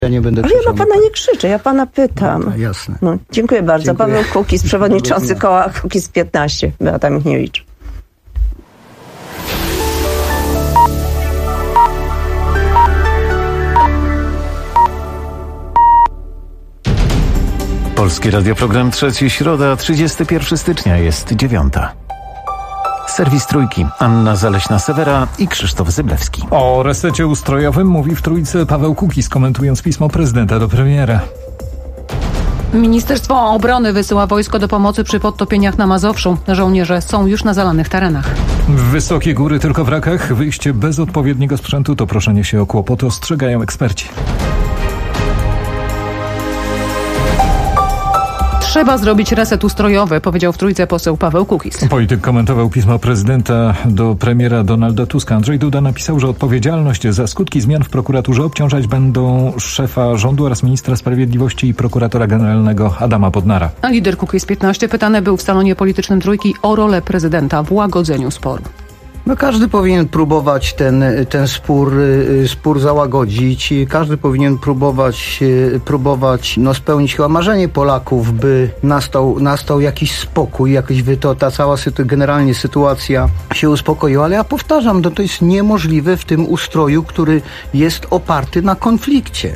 Ja nie będę Ale ja na pana nie krzyczę, ja pana pytam. No, jasne. No, dziękuję bardzo. Dziękuję. Paweł Kukiz, przewodniczący koła Kukiz 15. Beata Michniewicz. Polski Radioprogram Trzeci, środa, 31 stycznia, jest 9. Serwis Trójki, Anna Zaleśna-Sewera i Krzysztof Zyblewski. O resecie ustrojowym mówi w Trójce Paweł Kukiz, komentując pismo prezydenta do premiera. Ministerstwo Obrony wysyła wojsko do pomocy przy podtopieniach na Mazowszu. Żołnierze są już na zalanych terenach. Wysokie góry tylko w Rakach. Wyjście bez odpowiedniego sprzętu to proszenie się o kłopoty, ostrzegają eksperci. Trzeba zrobić reset ustrojowy, powiedział w Trójce poseł Paweł Kukiz. Polityk komentował pismo prezydenta do premiera Donalda Tuska. Andrzej Duda napisał, że odpowiedzialność za skutki zmian w prokuraturze obciążać będą szefa rządu oraz ministra sprawiedliwości i prokuratora generalnego Adama Bodnara. A lider Kukiz 15 pytany był w salonie politycznym Trójki o rolę prezydenta w łagodzeniu sporu. No każdy powinien próbować ten spór załagodzić. Każdy powinien próbować spełnić chyba marzenie Polaków, by nastał jakiś spokój, ta cała generalnie sytuacja się uspokoiła. Ale ja powtarzam, to jest niemożliwe w tym ustroju, który jest oparty na konflikcie.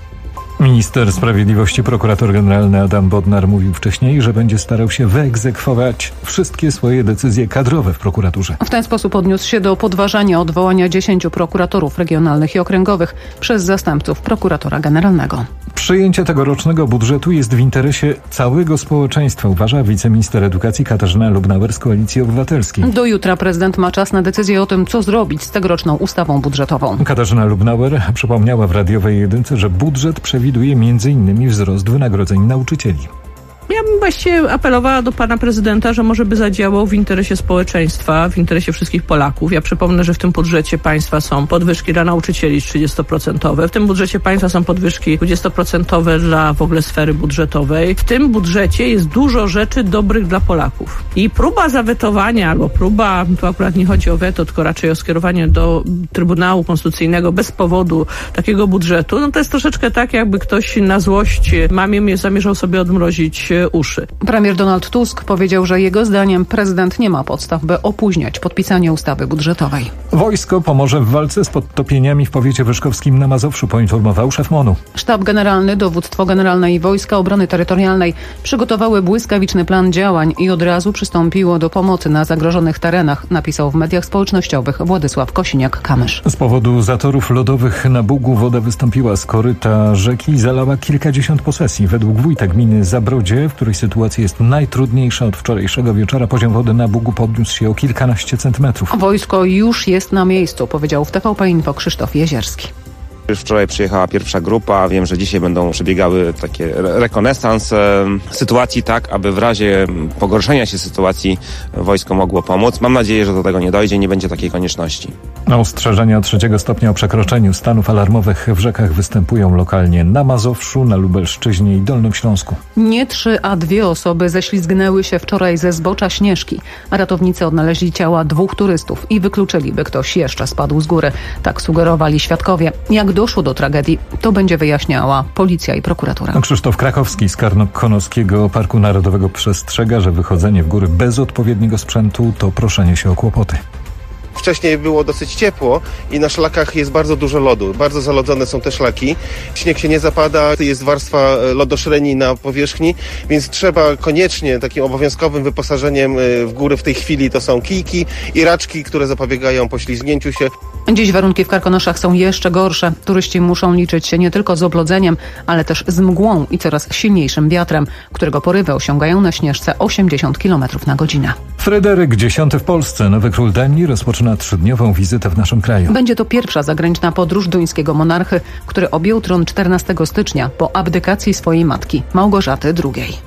Minister Sprawiedliwości, prokurator generalny Adam Bodnar mówił wcześniej, że będzie starał się wyegzekwować wszystkie swoje decyzje kadrowe w prokuraturze. W ten sposób odniósł się do podważania odwołania 10 prokuratorów regionalnych i okręgowych przez zastępców prokuratora generalnego. Przyjęcie tegorocznego budżetu jest w interesie całego społeczeństwa, uważa wiceminister edukacji Katarzyna Lubnauer z Koalicji Obywatelskiej. Do jutra prezydent ma czas na decyzję o tym, co zrobić z tegoroczną ustawą budżetową. Katarzyna Lubnauer przypomniała w radiowej jedynce, że budżet przewiduje m.in. wzrost wynagrodzeń nauczycieli. Ja bym właściwie apelowała do pana prezydenta, że może by zadziałał w interesie społeczeństwa, w interesie wszystkich Polaków. Ja przypomnę, że w tym budżecie państwa są podwyżki dla nauczycieli 30%. W tym budżecie państwa są podwyżki 20% dla w ogóle sfery budżetowej. W tym budżecie jest dużo rzeczy dobrych dla Polaków. I próba zawetowania, albo tu akurat nie chodzi o weto, tylko raczej o skierowanie do Trybunału Konstytucyjnego bez powodu takiego budżetu, to jest troszeczkę tak, jakby ktoś na złość mamie zamierzał sobie odmrozić uszy. Premier Donald Tusk powiedział, że jego zdaniem prezydent nie ma podstaw, by opóźniać podpisanie ustawy budżetowej. Wojsko pomoże w walce z podtopieniami w powiecie wyszkowskim na Mazowszu, poinformował szef MON-u. Sztab Generalny, Dowództwo Generalne i Wojska Obrony Terytorialnej przygotowały błyskawiczny plan działań i od razu przystąpiło do pomocy na zagrożonych terenach, napisał w mediach społecznościowych Władysław Kosiniak-Kamysz. Z powodu zatorów lodowych na Bugu woda wystąpiła z koryta rzeki i zalała kilkadziesiąt posesji. Według wójta gminy Zabrodzie, w której sytuacja jest najtrudniejsza od wczorajszego wieczora, poziom wody na Bugu podniósł się o kilkanaście centymetrów. Wojsko już jest na miejscu, powiedział w TVP Info Krzysztof Jezierski. Już wczoraj przyjechała pierwsza grupa, wiem, że dzisiaj będą przebiegały takie rekonesans sytuacji, tak aby w razie pogorszenia się sytuacji wojsko mogło pomóc. Mam nadzieję, że do tego nie dojdzie, nie będzie takiej konieczności. Ostrzeżenia 3 stopnia o przekroczeniu stanów alarmowych w rzekach występują lokalnie na Mazowszu, na Lubelszczyźnie i Dolnym Śląsku. Nie 3, a 2 osoby ześlizgnęły się wczoraj ze zbocza Śnieżki. Ratownicy odnaleźli ciała 2 turystów i wykluczyli, by ktoś jeszcze spadł z góry. Tak sugerowali świadkowie. Jak doszło do tragedii, to będzie wyjaśniała policja i prokuratura. Krzysztof Krakowski z Karkonoskiego Parku Narodowego przestrzega, że wychodzenie w góry bez odpowiedniego sprzętu to proszenie się o kłopoty. Wcześniej było dosyć ciepło i na szlakach jest bardzo dużo lodu. Bardzo zalodzone są te szlaki. Śnieg się nie zapada, jest warstwa lodoszreni na powierzchni, więc trzeba koniecznie takim obowiązkowym wyposażeniem w góry w tej chwili to są kijki i raczki, które zapobiegają poślizgnięciu się. Dziś warunki w Karkonoszach są jeszcze gorsze. Turyści muszą liczyć się nie tylko z oblodzeniem, ale też z mgłą i coraz silniejszym wiatrem, którego porywy osiągają na Śnieżce 80 km na godzinę. Fryderyk X w Polsce, nowy król Danii, rozpoczyna 3-dniową wizytę w naszym kraju. Będzie to pierwsza zagraniczna podróż duńskiego monarchy, który objął tron 14 stycznia po abdykacji swojej matki, Małgorzaty II.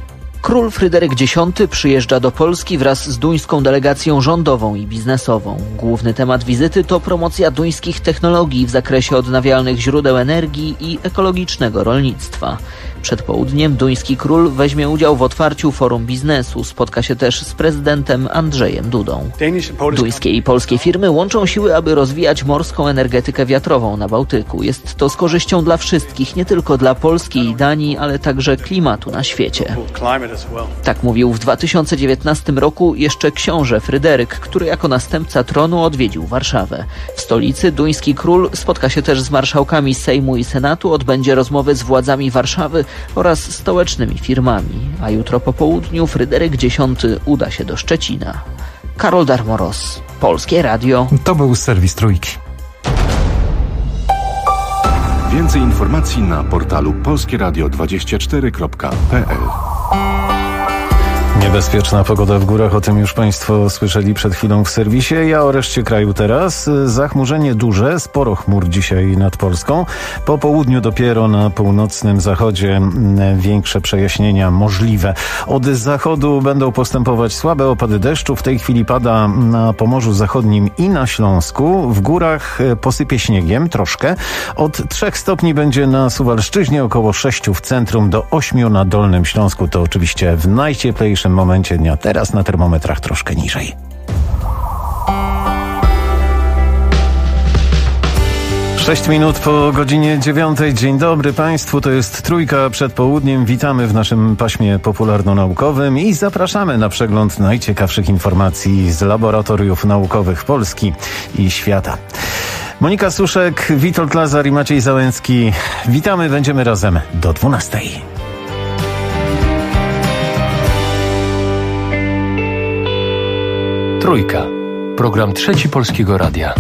Król Fryderyk X przyjeżdża do Polski wraz z duńską delegacją rządową i biznesową. Główny temat wizyty to promocja duńskich technologii w zakresie odnawialnych źródeł energii i ekologicznego rolnictwa. Przed południem duński król weźmie udział w otwarciu forum biznesu. Spotka się też z prezydentem Andrzejem Dudą. Duńskie i polskie firmy łączą siły, aby rozwijać morską energetykę wiatrową na Bałtyku. Jest to z korzyścią dla wszystkich, nie tylko dla Polski i Danii, ale także klimatu na świecie. Tak mówił w 2019 roku jeszcze książę Fryderyk, który jako następca tronu odwiedził Warszawę. W stolicy duński król spotka się też z marszałkami Sejmu i Senatu, odbędzie rozmowy z władzami Warszawy oraz stołecznymi firmami, a jutro po południu Fryderyk X uda się do Szczecina. Karol Darmoros, Polskie Radio. To był serwis Trójki. Więcej informacji na portalu polskieradio24.pl. Niebezpieczna pogoda w górach, o tym już Państwo słyszeli przed chwilą w serwisie. Ja o reszcie kraju teraz. Zachmurzenie duże, sporo chmur dzisiaj nad Polską. Po południu dopiero na północnym zachodzie większe przejaśnienia możliwe. Od zachodu będą postępować słabe opady deszczu. W tej chwili pada na Pomorzu Zachodnim i na Śląsku. W górach posypie śniegiem troszkę. Od 3 stopni będzie na Suwalszczyźnie, około 6 w centrum, do 8 na Dolnym Śląsku. To oczywiście w najcieplejszym momencie dnia. Teraz na termometrach troszkę niżej. 6 minut po godzinie 9. Dzień dobry Państwu, to jest Trójka przed południem. Witamy w naszym paśmie popularno-naukowym i zapraszamy na przegląd najciekawszych informacji z laboratoriów naukowych Polski i świata. Monika Suszek, Witold Lazar i Maciej Załęcki. Witamy, będziemy razem do 12. Trójka. Program Trzeci Polskiego Radia.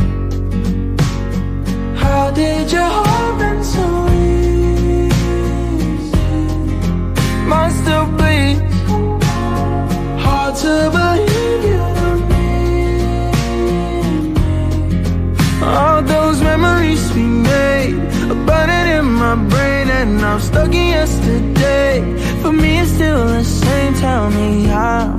All those memories we made are burning in my brain, and I'm stuck in yesterday. For me it's still the same. Tell me how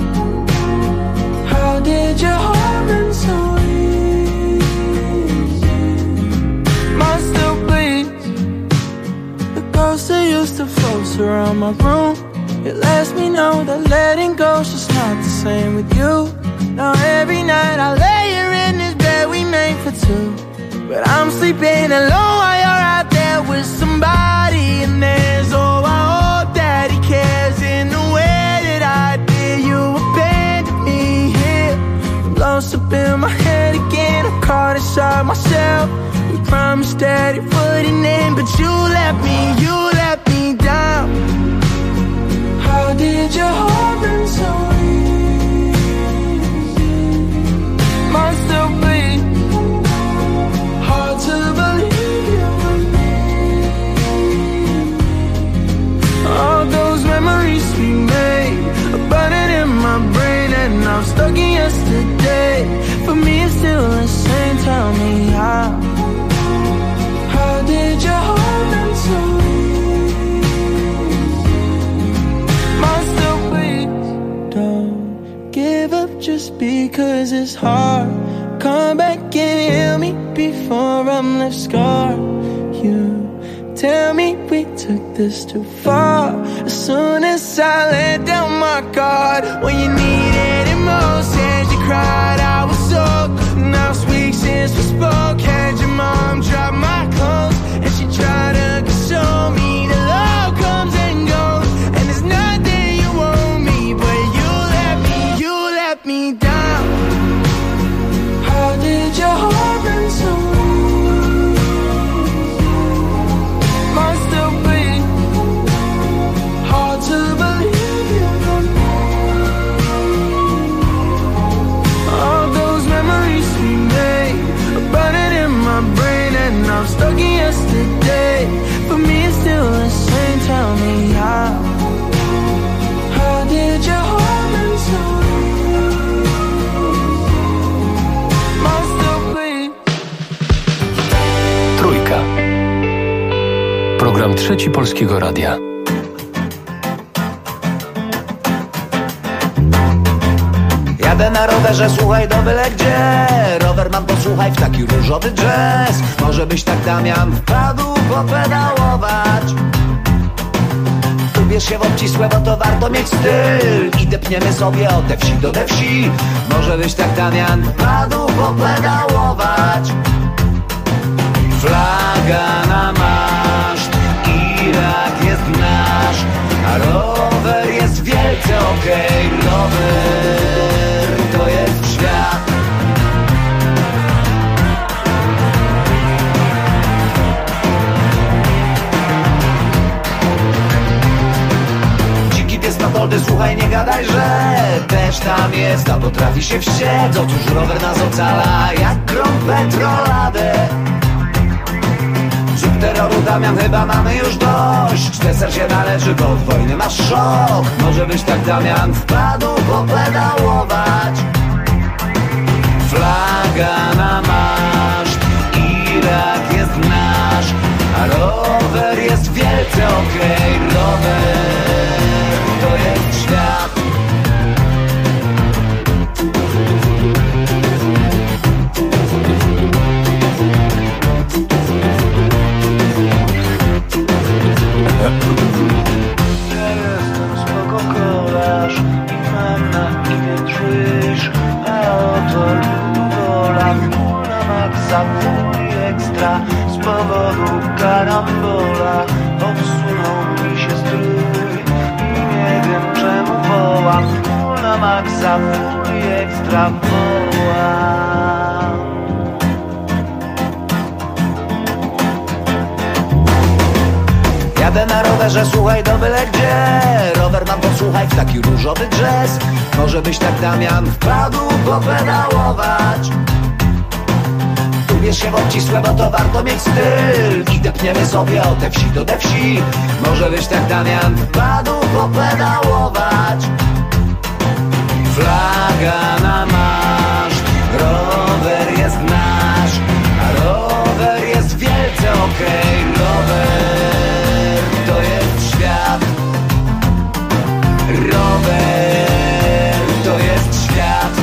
did your heart been so easy? Mine still bleeds. The ghost that used to float around my room, it lets me know that letting go's just not the same with you. Now every night I lay here in this bed we made for two, but I'm sleeping alone while you're out there with somebody. And there's I hope that he cares in the way that I did. You abandoned me here, I'm lost up in my head again. I'm caught inside myself. We promised that it wouldn't end, but you let me down. How did your heart been so easy? Mine still bleeds. Hard to believe you were me. All those memories we made are burning in my brain, and I'm stuck in yesterday. For me it's still the same. Tell me how did your heart been so easy? Mine still bleeds. Don't give up just because it's hard. Come back and heal me before I'm left scarred. You tell me we took this too far. As soon as I let down my guard, when you needed it most, and you cried, I was soaked. Now it's weeks since we spoke. Had your mom drop my clothes, and she tried to console me. The love comes and goes, and there's nothing you owe me, but you let me down. How did your heart been so easy? Mine still bleeds. Hard to believe you were me. All those memories we made are burning in my brain, and I'm stuck in yesterday. For me it's still the same. Tell me how did your heart been so easy? Mine still bleeds. Trójka. Program Trzeci Polskiego Radia. Jadę na rowerze, słuchaj, do byle gdzie. Rower mam, posłuchaj, w taki różowy jazz. Może byś tak, Damian, wpadł popedałować. Ubierz się w obcisłe, bo to warto mieć styl. I depniemy sobie od te wsi do te wsi. Może byś tak, Damian, wpadł popedałować. Flaga na maszt, Irak jest nasz, a rower jest wielce okej. Rower to jest świat. Dziki pies na poldy, słuchaj, nie gadaj, że też tam jest, a potrafi się wściec. Otóż rower nas ocala jak grom petroladę. Zrób terroru, Damian, chyba mamy już dość. Deser się należy, bo od wojny masz szok. Może byś tak, Damian, wpadł popedałować. Flaga na maszt, Irak jest nasz, a rower jest wielce okej. Rower to jest świat. Spoko kolarz i mam na imię Krzyż, a oto ludola, na maksa, ekstra. Z powodu karambola obsunął mi się strój i nie wiem czemu wołam. Na maksa, ekstra wołam. Jadę na rowerze, słuchaj, do byle gdzie. Rower mam, posłuchaj, w taki różowy jazz. Może byś tak, Damian, wpadł popedałować. Ubierz się w obcisłe, bo to warto mieć styl. I depniemy sobie od te wsi do te wsi. Może byś tak, Damian, wpadł popedałować. Flaga na maszt, rower jest nasz, a rower jest wielce okej. Rower to jest świat. Rower to jest świat.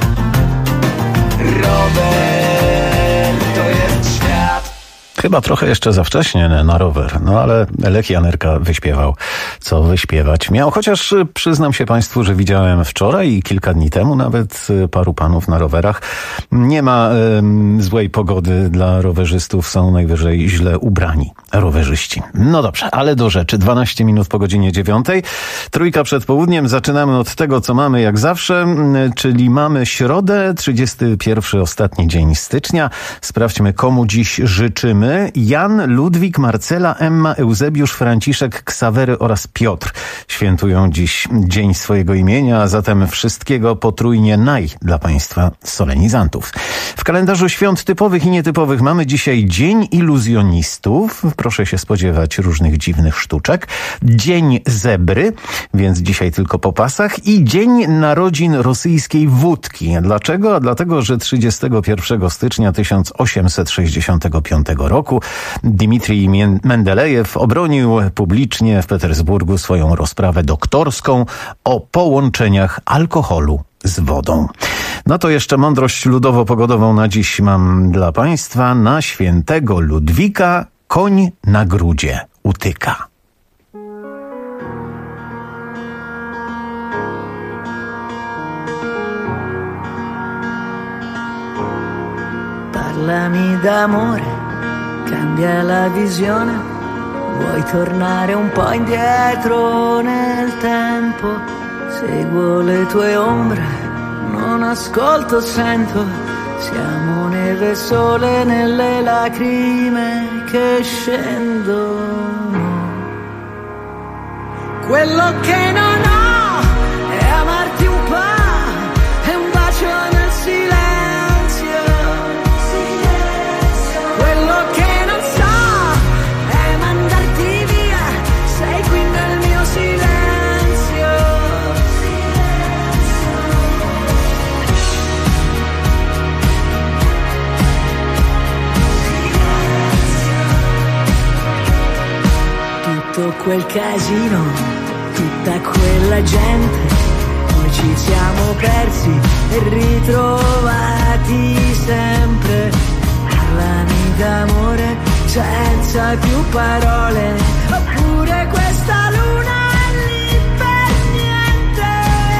Rower to jest świat. Chyba trochę jeszcze za wcześnie na rower, no ale Lech Janerka wyśpiewał, co wyśpiewać miał. Chociaż przyznam się Państwu, że widziałem wczoraj i kilka dni temu nawet paru panów na rowerach. Nie ma złej pogody dla rowerzystów, są najwyżej źle ubrani rowerzyści. No dobrze, ale do rzeczy. 12 minut po godzinie 9. Trójka przed południem. Zaczynamy od tego, co mamy jak zawsze, czyli mamy środę, 31, ostatni dzień stycznia. Sprawdźmy, komu dziś życzymy. Jan, Ludwik, Marcela, Emma, Eusebiusz, Franciszek, Ksawery oraz Piotr świętują dziś dzień swojego imienia, a zatem wszystkiego potrójnie dla Państwa solenizantów. W kalendarzu świąt typowych i nietypowych mamy dzisiaj Dzień Iluzjonistów. Proszę się spodziewać różnych dziwnych sztuczek. Dzień Zebry, więc dzisiaj tylko po pasach. I Dzień Narodzin rosyjskiej wódki. Dlaczego? A dlatego, że 31 stycznia 1865 roku Dmitrij Mendelejew obronił publicznie w Petersburgu swoją rozprawę doktorską o połączeniach alkoholu z wodą. No to jeszcze mądrość ludowo-pogodową na dziś mam dla Państwa. Na świętego Ludwika koń na grudzie utyka. Parlami d'amore, cambia la visione, vuoi tornare un po' indietro nel tempo, seguo le tue ombre, non ascolto, sento, siamo neve e sole nelle lacrime che scendono. Quello che non ho è amarti un po', è un bacio nel silenzio. Quello che non so è mandarti via, sei qui nel mio silenzio. Tutto quel casino, tutta quella gente, poi ci siamo persi e ritrovati sempre. Parlami d'amore senza più parole, oppure questa luna è lì per niente.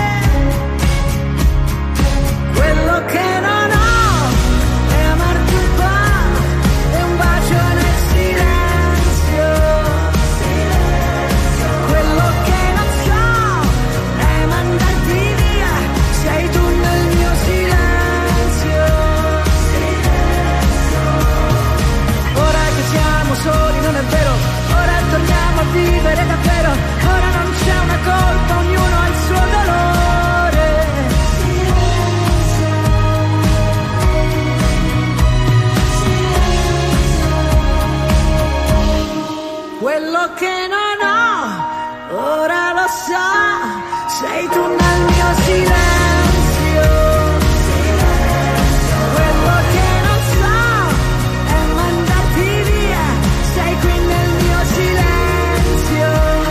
Quello che non ho è amarti un po', è un bacio nel silenzio. Quello che non so è mandarti via, sei tu nel mio silenzio. Ora che siamo soli non è vero, ora torniamo a vivere davvero, ora non c'è una colpa, ognuno ha il suo dolore. Quello che non ho, ora lo so, sei tu nel mio silenzio. Quello che non so è mandarti via, sei qui nel mio silenzio.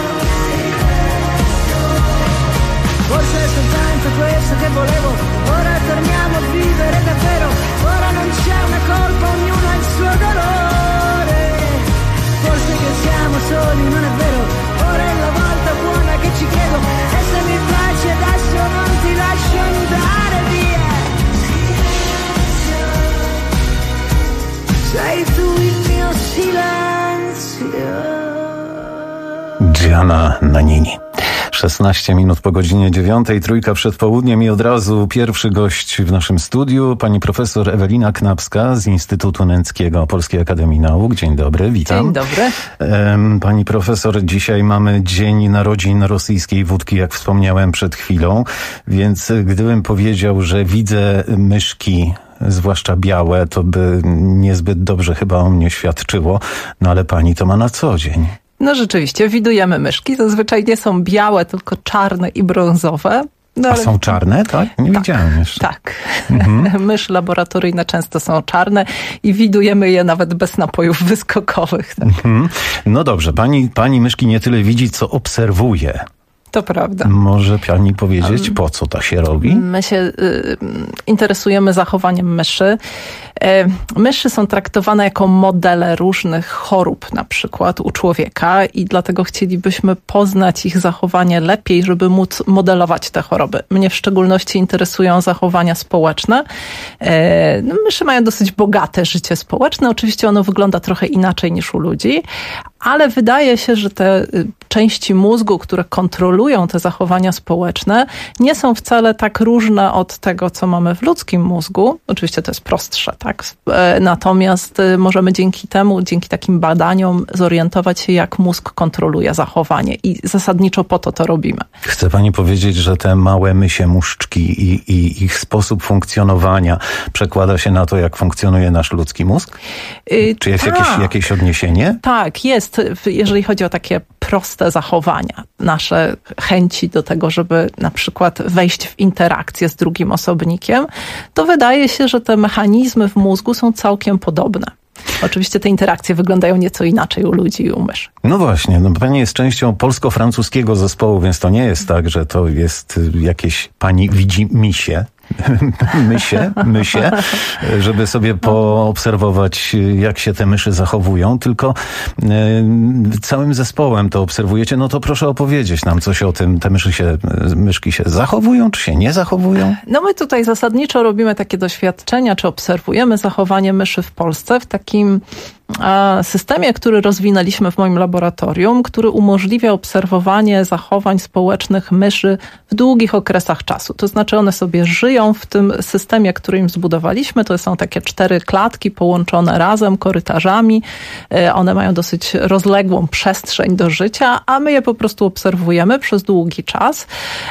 Forse è soltanto questo che volevo, ora torniamo a vivere davvero, ora non c'è una colpa, ognuno ha il suo dolore. Forse che siamo soli, non è vero, ora è la volta buona che ci chiedo, e se mi piaci adesso non ti lascio andare via. Sei tu il mio silenzio. Gianna Nannini. 16 minut po godzinie 9, trójka przed południem i od razu pierwszy gość w naszym studiu, pani profesor Ewelina Knapska z Instytutu Nęckiego Polskiej Akademii Nauk. Dzień dobry, witam. Dzień dobry. Pani profesor, dzisiaj mamy dzień narodzin rosyjskiej wódki, jak wspomniałem przed chwilą, więc gdybym powiedział, że widzę myszki, zwłaszcza białe, to by niezbyt dobrze chyba o mnie świadczyło, no ale pani to ma na co dzień. No rzeczywiście, widujemy myszki. Zazwyczaj nie są białe, tylko czarne i brązowe. No, a są czarne, tak? Nie widziałem jeszcze. Tak. Myszy laboratoryjne często są czarne i widujemy je nawet bez napojów wyskokowych. Tak? No dobrze, pani myszki nie tyle widzi, co obserwuje. To prawda. Może pani powiedzieć, po co to się robi? My się interesujemy zachowaniem myszy. Myszy są traktowane jako modele różnych chorób, na przykład u człowieka, i dlatego chcielibyśmy poznać ich zachowanie lepiej, żeby móc modelować te choroby. Mnie w szczególności interesują zachowania społeczne. Myszy mają dosyć bogate życie społeczne. Oczywiście ono wygląda trochę inaczej niż u ludzi, ale wydaje się, że te części mózgu, które kontrolują te zachowania społeczne, nie są wcale tak różne od tego, co mamy w ludzkim mózgu. Oczywiście to jest prostsze, tak? Natomiast możemy dzięki takim badaniom zorientować się, jak mózg kontroluje zachowanie, i zasadniczo po to robimy. Chce pani powiedzieć, że te małe mysie muszczki i ich sposób funkcjonowania przekłada się na to, jak funkcjonuje nasz ludzki mózg? Czy jest jakieś odniesienie? Tak, jest. Jeżeli chodzi o takie proste zachowania, nasze chęci do tego, żeby na przykład wejść w interakcję z drugim osobnikiem, to wydaje się, że te mechanizmy w mózgu są całkiem podobne. Oczywiście te interakcje wyglądają nieco inaczej u ludzi i u myszy. No właśnie, pani jest częścią polsko-francuskiego zespołu, więc to nie jest tak, że to jest jakieś pani widzi misie. mysie, żeby sobie poobserwować, jak się te myszy zachowują, tylko całym zespołem to obserwujecie. No to proszę opowiedzieć nam coś o tym. Te myszki się zachowują, czy się nie zachowują? No my tutaj zasadniczo robimy takie doświadczenia, czy obserwujemy zachowanie myszy w Polsce w takim systemie, który rozwinęliśmy w moim laboratorium, który umożliwia obserwowanie zachowań społecznych myszy w długich okresach czasu. To znaczy one sobie żyją w tym systemie, który im zbudowaliśmy. To są takie 4 klatki połączone razem korytarzami. One mają dosyć rozległą przestrzeń do życia, a my je po prostu obserwujemy przez długi czas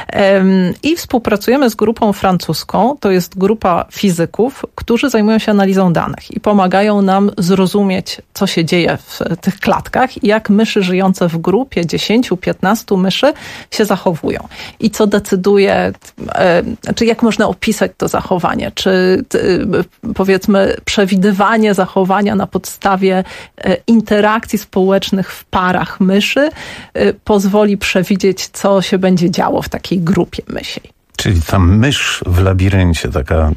i współpracujemy z grupą francuską. To jest grupa fizyków, którzy zajmują się analizą danych i pomagają nam zrozumieć, co się dzieje w tych klatkach i jak myszy żyjące w grupie 10-15 myszy się zachowują. I co decyduje, czy jak można opisać to zachowanie, czy powiedzmy przewidywanie zachowania na podstawie interakcji społecznych w parach myszy pozwoli przewidzieć, co się będzie działo w takiej grupie mysiej. Czyli ta mysz w labiryncie, taka,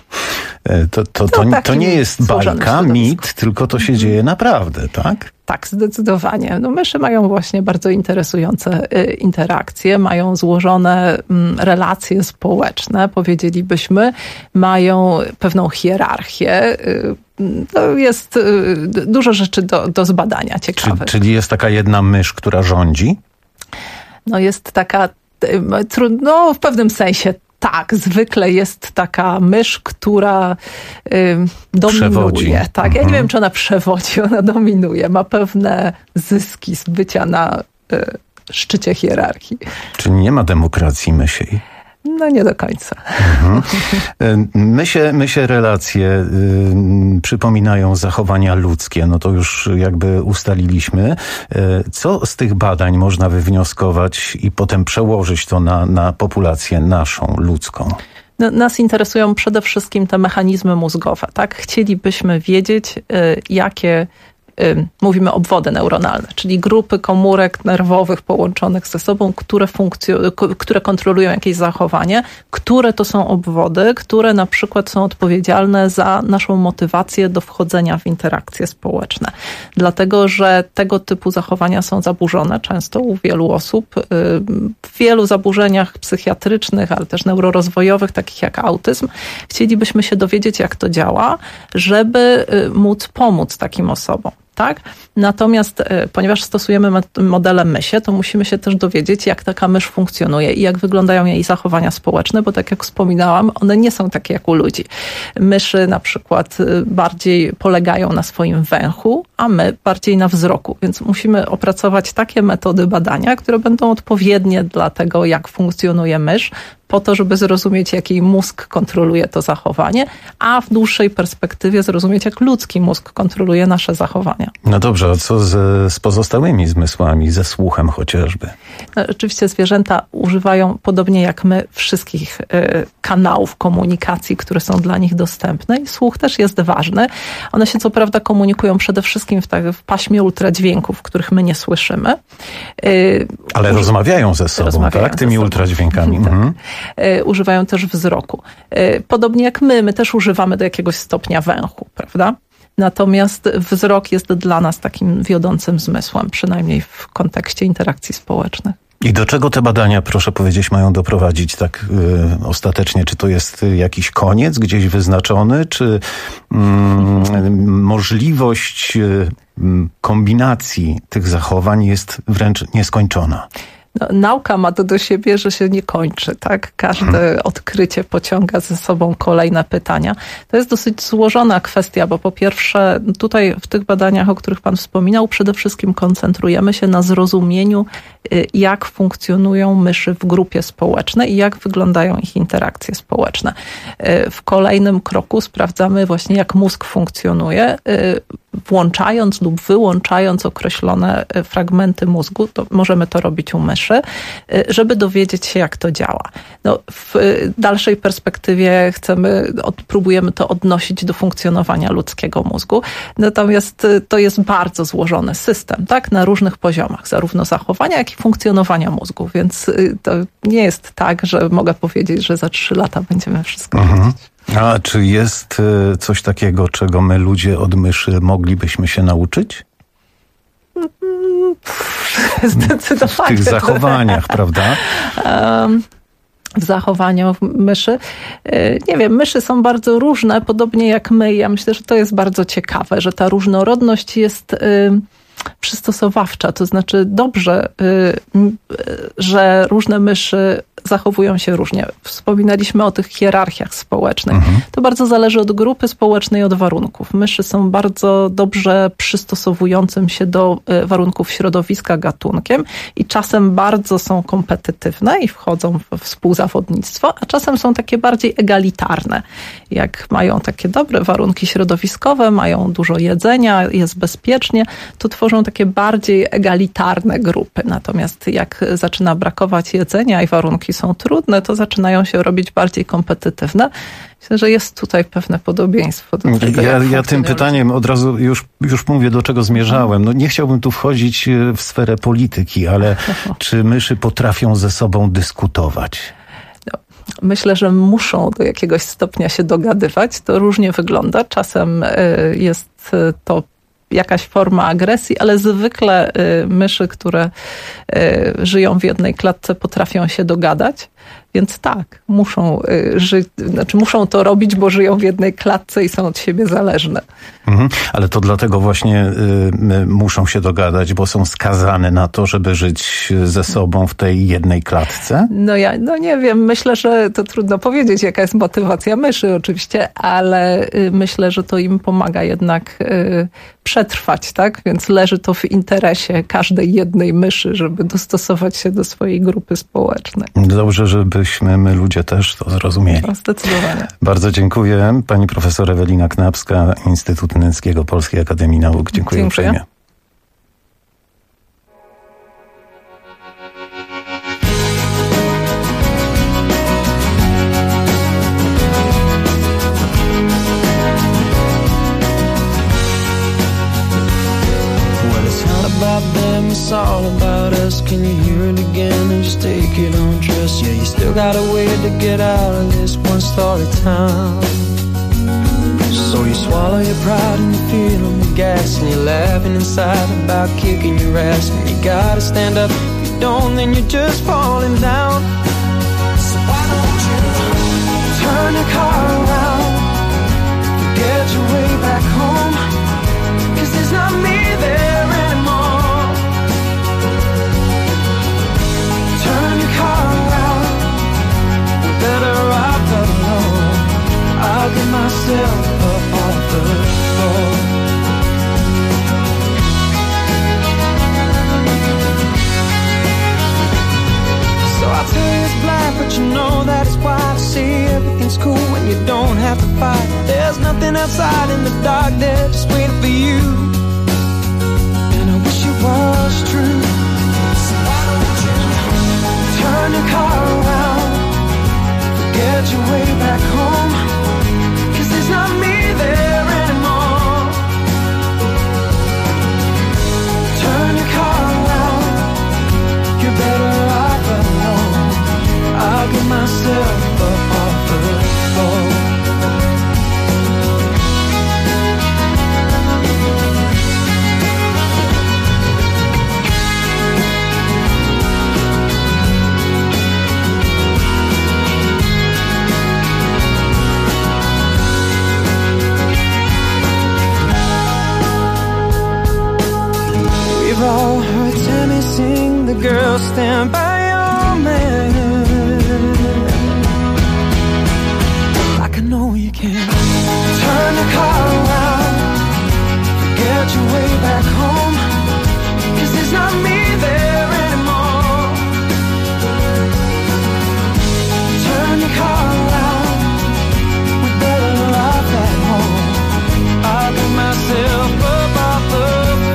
to nie jest bajka, mit, tylko to się dzieje naprawdę, tak? Tak, zdecydowanie. No, myszy mają właśnie bardzo interesujące interakcje, mają złożone relacje społeczne, powiedzielibyśmy, mają pewną hierarchię. To jest dużo rzeczy do zbadania ciekawych. Czyli jest taka jedna mysz, która rządzi? No jest taka, w pewnym sensie tak, zwykle jest taka mysz, która dominuje. Przewodzi. Tak, ja nie wiem, czy ona przewodzi, ona dominuje, ma pewne zyski z bycia na szczycie hierarchii. Czyli nie ma demokracji mysiej? No nie do końca. Mysie relacje przypominają zachowania ludzkie, no to już jakby ustaliliśmy. Co z tych badań można wywnioskować i potem przełożyć to na populację naszą, ludzką? No, nas interesują przede wszystkim te mechanizmy mózgowe, tak? Chcielibyśmy wiedzieć, jakie mówimy obwody neuronalne, czyli grupy komórek nerwowych połączonych ze sobą, które kontrolują jakieś zachowanie, które to są obwody, które na przykład są odpowiedzialne za naszą motywację do wchodzenia w interakcje społeczne. Dlatego, że tego typu zachowania są zaburzone często u wielu osób. W wielu zaburzeniach psychiatrycznych, ale też neurorozwojowych, takich jak autyzm, chcielibyśmy się dowiedzieć, jak to działa, żeby móc pomóc takim osobom. Tak? Natomiast ponieważ stosujemy modele mysie, to musimy się też dowiedzieć, jak taka mysz funkcjonuje i jak wyglądają jej zachowania społeczne, bo tak jak wspominałam, one nie są takie jak u ludzi. Myszy na przykład bardziej polegają na swoim węchu, a my bardziej na wzroku, więc musimy opracować takie metody badania, które będą odpowiednie dla tego, jak funkcjonuje mysz, po to, żeby zrozumieć, jak jej mózg kontroluje to zachowanie, a w dłuższej perspektywie zrozumieć, jak ludzki mózg kontroluje nasze zachowania. No dobrze, a co z pozostałymi zmysłami, ze słuchem chociażby? No, oczywiście zwierzęta używają, podobnie jak my, wszystkich kanałów komunikacji, które są dla nich dostępne i słuch też jest ważny. One się co prawda komunikują przede wszystkim w paśmie ultradźwięków, których my nie słyszymy. Ale rozmawiają ze sobą, tak? Tymi ultradźwiękami. Tak. Używają też wzroku. Podobnie jak my też używamy do jakiegoś stopnia węchu, prawda? Natomiast wzrok jest dla nas takim wiodącym zmysłem, przynajmniej w kontekście interakcji społecznych. I do czego te badania, proszę powiedzieć, mają doprowadzić tak ostatecznie? Czy to jest jakiś koniec gdzieś wyznaczony, czy możliwość kombinacji tych zachowań jest wręcz nieskończona? No, nauka ma to do siebie, że się nie kończy, tak? Każde odkrycie pociąga ze sobą kolejne pytania. To jest dosyć złożona kwestia, bo po pierwsze tutaj w tych badaniach, o których Pan wspominał, przede wszystkim koncentrujemy się na zrozumieniu, jak funkcjonują myszy w grupie społecznej i jak wyglądają ich interakcje społeczne. W kolejnym kroku sprawdzamy właśnie, jak mózg funkcjonuje, włączając lub wyłączając określone fragmenty mózgu, to możemy to robić u myszy, żeby dowiedzieć się, jak to działa. No, w dalszej perspektywie próbujemy to odnosić do funkcjonowania ludzkiego mózgu, natomiast to jest bardzo złożony system, tak, na różnych poziomach, zarówno zachowania, jak i funkcjonowania mózgu, więc to nie jest tak, że mogę powiedzieć, że za 3 lata będziemy wszystko wiedzieć. A czy jest coś takiego, czego my ludzie od myszy moglibyśmy się nauczyć? Zdecydowanie. W tych zachowaniach, prawda? W zachowaniu myszy. Nie wiem, myszy są bardzo różne, podobnie jak my. Ja myślę, że to jest bardzo ciekawe, że ta różnorodność jest przystosowawcza. To znaczy dobrze, że różne myszy zachowują się różnie. Wspominaliśmy o tych hierarchiach społecznych. To bardzo zależy od grupy społecznej, od warunków. Myszy są bardzo dobrze przystosowującym się do warunków środowiska gatunkiem i czasem bardzo są kompetytywne i wchodzą w współzawodnictwo, a czasem są takie bardziej egalitarne. Jak mają takie dobre warunki środowiskowe, mają dużo jedzenia, jest bezpiecznie, to tworzą takie bardziej egalitarne grupy. Natomiast jak zaczyna brakować jedzenia i warunki są trudne, to zaczynają się robić bardziej kompetytywne. Myślę, że jest tutaj pewne podobieństwo do tego. Ja tym pytaniem od razu już mówię, do czego zmierzałem. No, nie chciałbym tu wchodzić w sferę polityki, ale czy myszy potrafią ze sobą dyskutować? myślę, że muszą do jakiegoś stopnia się dogadywać. To różnie wygląda. Czasem jest to jakaś forma agresji, ale zwykle myszy, które żyją w jednej klatce, potrafią się dogadać. Więc tak, muszą żyć, muszą to robić, bo żyją w jednej klatce i są od siebie zależne. Ale to dlatego właśnie muszą się dogadać, bo są skazane na to, żeby żyć ze sobą w tej jednej klatce? No nie wiem, myślę, że to trudno powiedzieć, jaka jest motywacja myszy oczywiście, ale myślę, że to im pomaga jednak przetrwać, tak? Więc leży to w interesie każdej jednej myszy, żeby dostosować się do swojej grupy społecznej. Dobrze, żebyśmy my ludzie też to zrozumieli. No, zdecydowanie. Bardzo dziękuję. Pani profesor Ewelina Knapska, Instytut Nyckiego Polskiej Akademii Nauk. Dziękuję uprzejmie. It's all about us. Can you hear it again and just take it on trust? Yeah, you still got a way to get out of this one story town. So you swallow your pride and you feel on the gas, and you're laughing inside about kicking your ass. And you gotta stand up. If you don't, then you're just falling down. So why don't you turn your car around, get your way back home? 'Cause there's not me there anymore. Turn your car around, we're better off alone. I'll get myself up off the floor. So I'll tell you it's black, but you know that it's white. See, everything's cool when you don't have to fight. There's nothing outside in the dark there just waiting for you. And I wish it was true. So why don't you turn your car around, get your way back home? 'Cause there's not me there anymore. Turn your car around, you're better off alone. I'll get myself up off the floor. We've all heard Tammy sing, the girl stand by your man. Like I know you can. Turn the car around, get your way back home. 'Cause there's not me there anymore. Turn the car around, we're better off at home. I'll get myself up off the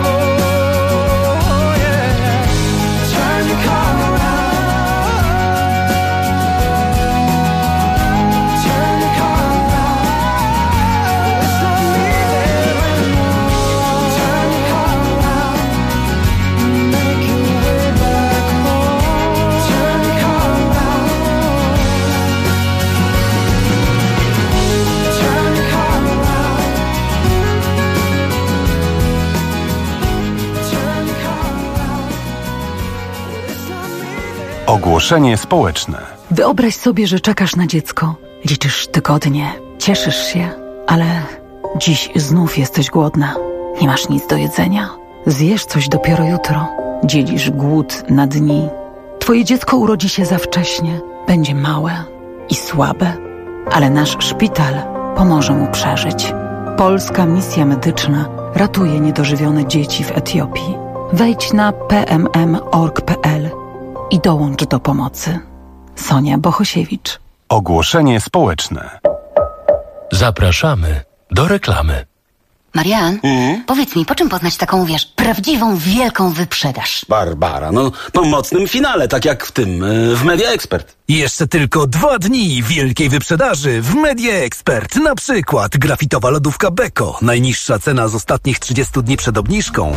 Ogłoszenie społeczne. Wyobraź sobie, że czekasz na dziecko. Liczysz tygodnie, cieszysz się, ale dziś znów jesteś głodna. Nie masz nic do jedzenia. Zjesz coś dopiero jutro. Dzielisz głód na dni. Twoje dziecko urodzi się za wcześnie. Będzie małe i słabe, ale nasz szpital pomoże mu przeżyć. Polska Misja Medyczna ratuje niedożywione dzieci w Etiopii. Wejdź na pmm.org.pl i dołącz do pomocy. Sonia Bohosiewicz. Ogłoszenie społeczne. Zapraszamy do reklamy. Marian, powiedz mi, po czym poznać taką, prawdziwą, wielką wyprzedaż? Barbara, po mocnym finale, tak jak w tym, w Media Expert. Jeszcze tylko 2 dni wielkiej wyprzedaży w Media Expert. Na przykład grafitowa lodówka Beko. Najniższa cena z ostatnich 30 dni przed obniżką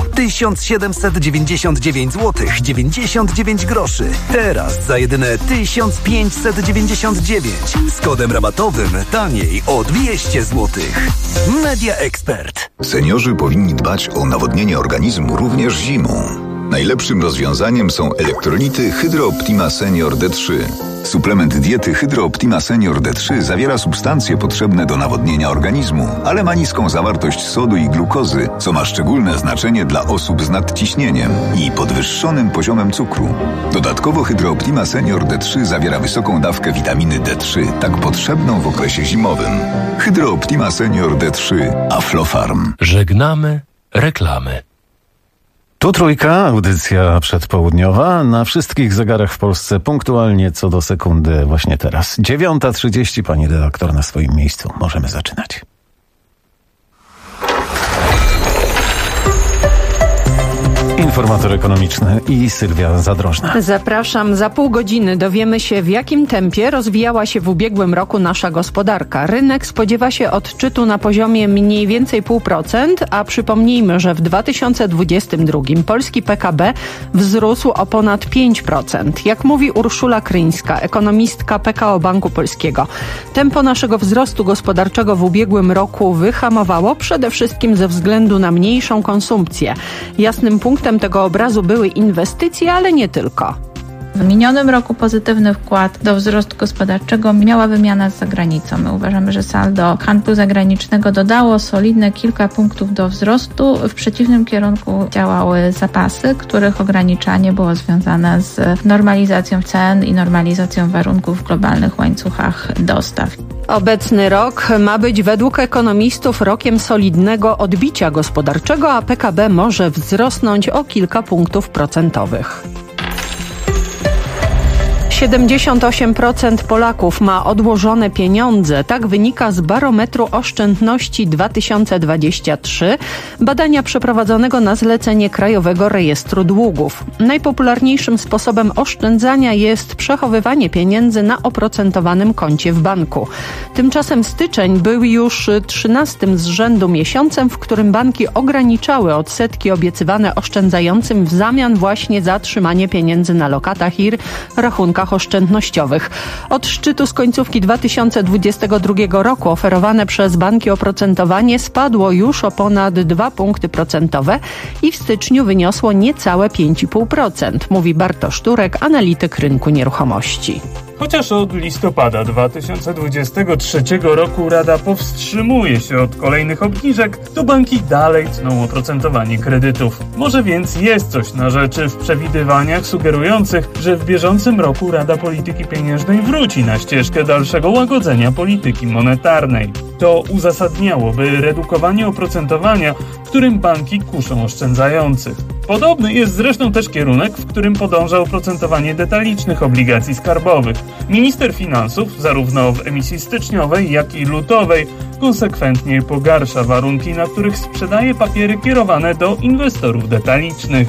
1799 zł 99 groszy. Teraz za jedyne 1599. Z kodem rabatowym taniej o 200 zł. Media Expert. Seniorzy powinni dbać o nawodnienie organizmu również zimą. Najlepszym rozwiązaniem są elektrolity Hydro Optima Senior D3. Suplement diety Hydro Optima Senior D3 zawiera substancje potrzebne do nawodnienia organizmu, ale ma niską zawartość sodu i glukozy, co ma szczególne znaczenie dla osób z nadciśnieniem i podwyższonym poziomem cukru. Dodatkowo Hydro Optima Senior D3 zawiera wysoką dawkę witaminy D3, tak potrzebną w okresie zimowym. Hydro Optima Senior D3 Aflofarm. Żegnamy reklamy. Tu Trójka, audycja przedpołudniowa. Na wszystkich zegarach w Polsce punktualnie co do sekundy właśnie teraz. 9:30, pani redaktor na swoim miejscu. Możemy zaczynać. Informator ekonomiczny i Sylwia Zadrożna. Zapraszam. Za pół godziny dowiemy się, w jakim tempie rozwijała się w ubiegłym roku nasza gospodarka. Rynek spodziewa się odczytu na poziomie mniej więcej 0,5%, a przypomnijmy, że w 2022 polski PKB wzrósł o ponad 5%. Jak mówi Urszula Kryńska, ekonomistka PKO Banku Polskiego, tempo naszego wzrostu gospodarczego w ubiegłym roku wyhamowało przede wszystkim ze względu na mniejszą konsumpcję. Jasnym punktem tego obrazu były inwestycje, ale nie tylko. W minionym roku pozytywny wkład do wzrostu gospodarczego miała wymiana z zagranicą. My uważamy, że saldo handlu zagranicznego dodało solidne kilka punktów do wzrostu. W przeciwnym kierunku działały zapasy, których ograniczanie było związane z normalizacją cen i normalizacją warunków w globalnych łańcuchach dostaw. Obecny rok ma być według ekonomistów rokiem solidnego odbicia gospodarczego, a PKB może wzrosnąć o kilka punktów procentowych. 78% Polaków ma odłożone pieniądze. Tak wynika z barometru oszczędności 2023, badania przeprowadzonego na zlecenie Krajowego Rejestru Długów. Najpopularniejszym sposobem oszczędzania jest przechowywanie pieniędzy na oprocentowanym koncie w banku. Tymczasem styczeń był już 13. z rzędu miesiącem, w którym banki ograniczały odsetki obiecywane oszczędzającym w zamian właśnie za trzymanie pieniędzy na lokatach i rachunkach oszczędnościowych. Od szczytu z końcówki 2022 roku oferowane przez banki oprocentowanie spadło już o ponad 2 punkty procentowe i w styczniu wyniosło niecałe 5,5%, mówi Bartosz Turek, analityk rynku nieruchomości. Chociaż od listopada 2023 roku Rada powstrzymuje się od kolejnych obniżek, to banki dalej tną oprocentowanie kredytów. Może więc jest coś na rzeczy w przewidywaniach sugerujących, że w bieżącym roku Rada Polityki Pieniężnej wróci na ścieżkę dalszego łagodzenia polityki monetarnej. To uzasadniałoby redukowanie oprocentowania, którym banki kuszą oszczędzających. Podobny jest zresztą też kierunek, w którym podąża oprocentowanie detalicznych obligacji skarbowych. Minister Finansów, zarówno w emisji styczniowej, jak i lutowej, konsekwentnie pogarsza warunki, na których sprzedaje papiery kierowane do inwestorów detalicznych.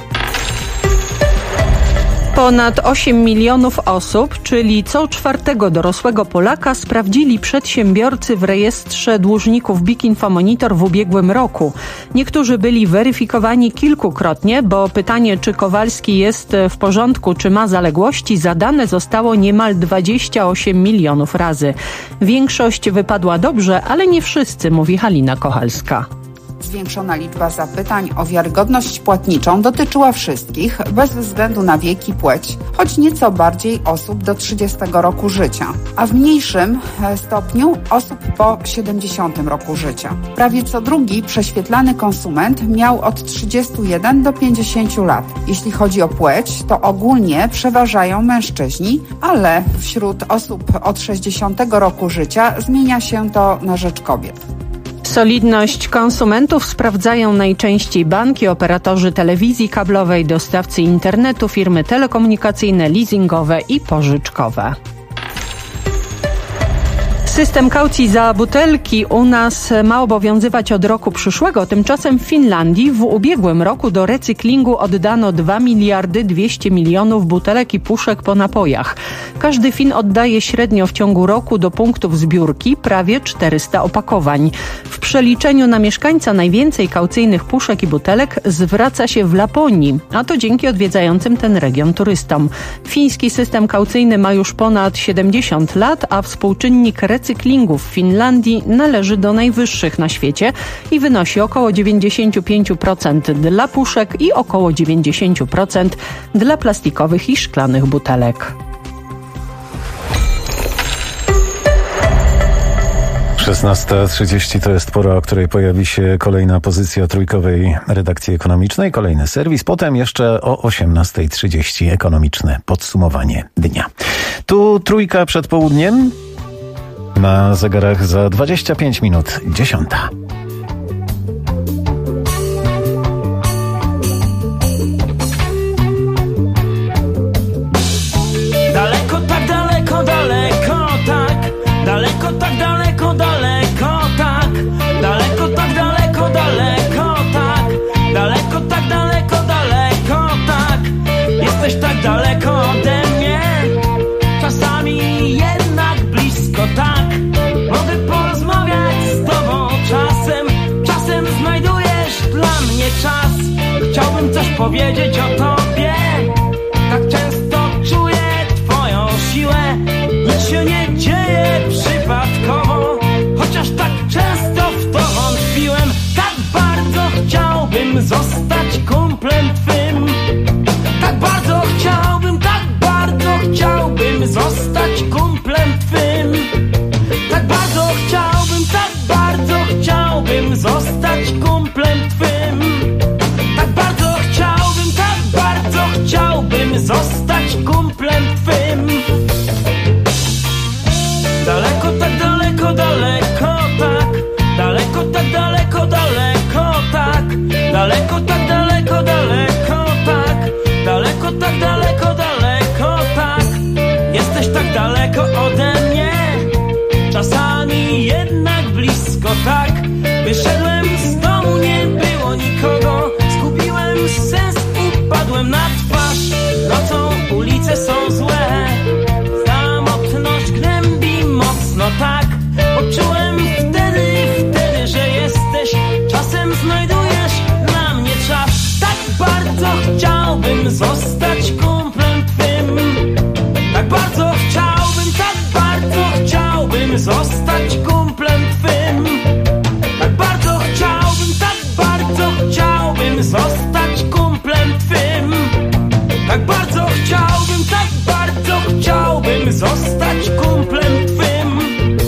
Ponad 8 milionów osób, czyli co czwartego dorosłego Polaka, sprawdzili przedsiębiorcy w rejestrze dłużników BIK Infomonitor w ubiegłym roku. Niektórzy byli weryfikowani kilkukrotnie, bo pytanie, czy Kowalski jest w porządku, czy ma zaległości, zadane zostało niemal 28 milionów razy. Większość wypadła dobrze, ale nie wszyscy, mówi Halina Kochalska. Zwiększona liczba zapytań o wiarygodność płatniczą dotyczyła wszystkich, bez względu na wiek i płeć, choć nieco bardziej osób do 30 roku życia, a w mniejszym stopniu osób po 70 roku życia. Prawie co drugi prześwietlany konsument miał od 31 do 50 lat. Jeśli chodzi o płeć, to ogólnie przeważają mężczyźni, ale wśród osób od 60 roku życia zmienia się to na rzecz kobiet. Solidność konsumentów sprawdzają najczęściej banki, operatorzy telewizji kablowej, dostawcy internetu, firmy telekomunikacyjne, leasingowe i pożyczkowe. System kaucji za butelki u nas ma obowiązywać od roku przyszłego. Tymczasem w Finlandii w ubiegłym roku do recyklingu oddano 2 miliardy 200 milionów butelek i puszek po napojach. Każdy Fin oddaje średnio w ciągu roku do punktów zbiórki prawie 400 opakowań. W przeliczeniu na mieszkańca najwięcej kaucyjnych puszek i butelek zwraca się w Laponii, a to dzięki odwiedzającym ten region turystom. Fiński system kaucyjny ma już ponad 70 lat, a współczynnik recyklingu w Finlandii należy do najwyższych na świecie i wynosi około 95% dla puszek i około 90% dla plastikowych i szklanych butelek. 16:30 to jest pora, o której pojawi się kolejna pozycja trójkowej redakcji ekonomicznej, kolejny serwis, potem jeszcze o 18:30 ekonomiczne podsumowanie dnia. Tu trójka przed południem, na zegarach za 25 minut 10:00. Daleko, tak daleko, daleko, tak. Daleko, tak daleko, daleko, tak. Daleko, tak daleko, daleko, tak. Daleko, tak daleko, daleko, tak. Jesteś tak daleko ode mnie, czasami jednak blisko, tak. Mogę porozmawiać z tobą czasem znajdujesz dla mnie czas. Chciałbym coś powiedzieć o tobie, tak często czuję twoją siłę. Nic się nie dzieje przypadkowo, chociaż tak często w to wątpiłem. Tak bardzo chciałbym zostać kumplem twym. Tak bardzo chciałbym zostać kumplem twym. Tak bardzo chciałbym zostać kumplem twym. Tak bardzo chciałbym zostać kumplem twym. Daleko, tak daleko, daleko, tak. Daleko, tak daleko, daleko, tak. Daleko, tak daleko, daleko, tak. Daleko, tak daleko, daleko, tak. Jesteś tak daleko ode mnie, czasami jednak blisko, tak. Wyszedłem z domu, nie było nikogo. Zgubiłem sens, upadłem na twarz. Nocą ulice są złe, samotność gnębi mocno, tak. Poczułem wtedy, że jesteś. Czasem znajdujesz dla mnie czas. Tak bardzo chciałbym zostać kumplem twym. Tak bardzo chciałbym zostać kumplem twym. Tak bardzo chciałbym zostać kumplem twym. Tak bardzo chciałbym zostać kumplem twym.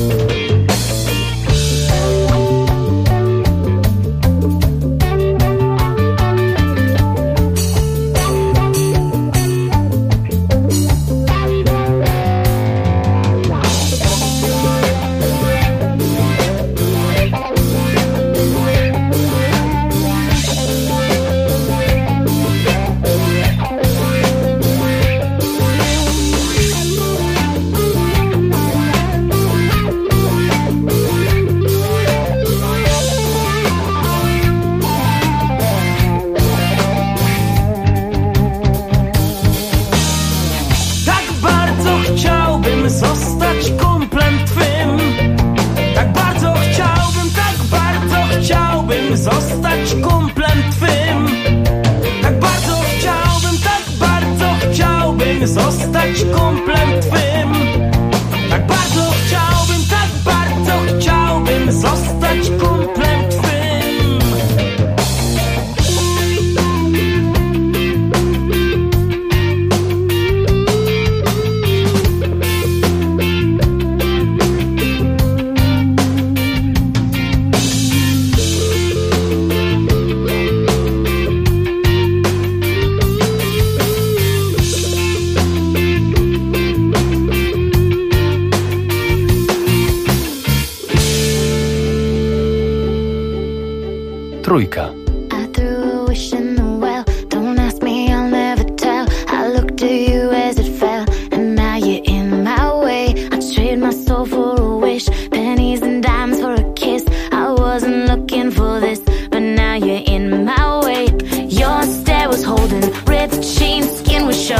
Zostać kumplem twym. Tak bardzo chciałbym zostać kumplem twym. Tak bardzo chciałbym zostać kumplem twym. Tak bardzo chciałbym zostać kumplem twym. Trójka. for a wish.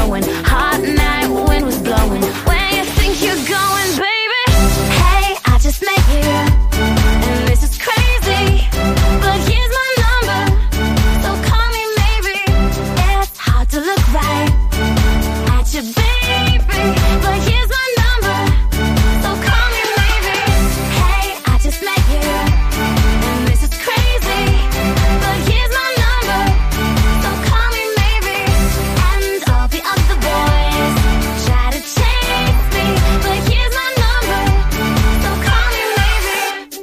showing. Hot night, wind was blowing. Where you think you're going, baby? Hey, I just met you, and this is crazy, but here's my number, so call me maybe. It's hard to look right at you, baby, but here's my number, so call me maybe. Hey, I just met you, and this is crazy, but here's my number, so call me maybe. And all the other boys try to chase me, but here's my number, so call me maybe.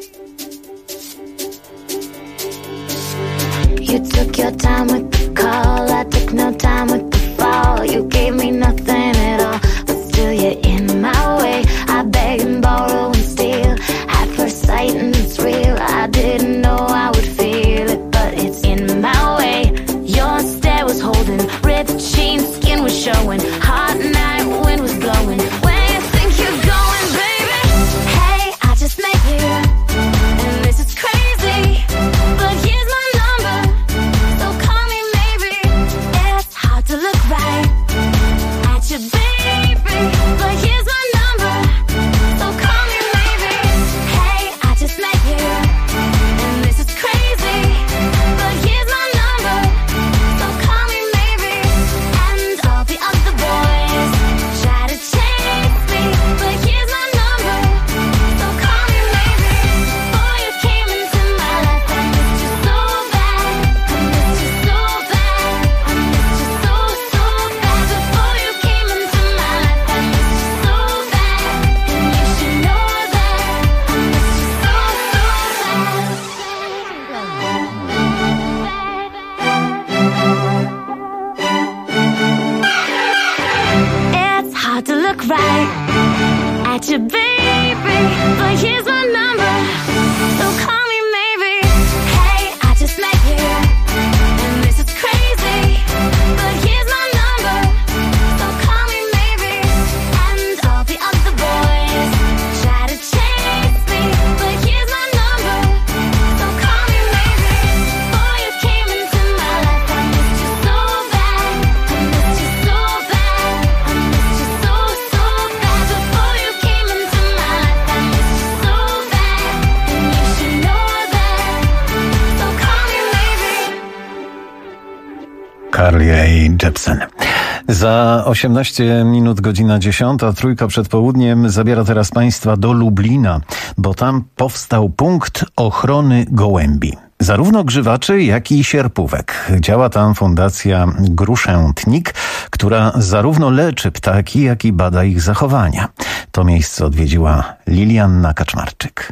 You took your time with the call, I took no time with the fall. You gave me nothing at all, but still you're in my way. I beg and borrow and steal at first sight, and it's real. I didn't know I would feel it, but it's in my way. Your stare was holding, ripped jeans, skin was showing. Hot night, wind was blowing. Where you think you're going, baby? Hey, I just met you, and this is crazy, but here's my number, so call me maybe. It's hard to look right at you, baby, but here's my number, so call me maybe. Hey, I just met you, and this is crazy, but here's my number, so call me maybe. And all the other boys try to chase me, but here's my number, so call me maybe. Before you came into my life, I missed you so bad, I missed you so bad, I missed you so, so bad. Before you came into my life, I missed you so bad, and you should know that I missed you so, It's hard to look right at you, baby, but here's my number, so call me maybe. Hey, I just met you, and this is crazy, but here's my number, so call me maybe. And all the other boys try to chase me, but here's my number, so call me maybe. Before you came into my life, I missed you so bad, I missed you so bad, I missed you so, so bad. Before you came into my life, I missed you so bad, and you should know that, so call me maybe. Carly Rae Jepsen. Za 18 minut godzina 10, trójka przed południem zabiera teraz Państwa do Lublina, bo tam powstał punkt ochrony gołębi. Zarówno grzywaczy, jak i sierpówek. Działa tam Fundacja Gruszętnik, która zarówno leczy ptaki, jak i bada ich zachowania. To miejsce odwiedziła Lilianna Kaczmarczyk.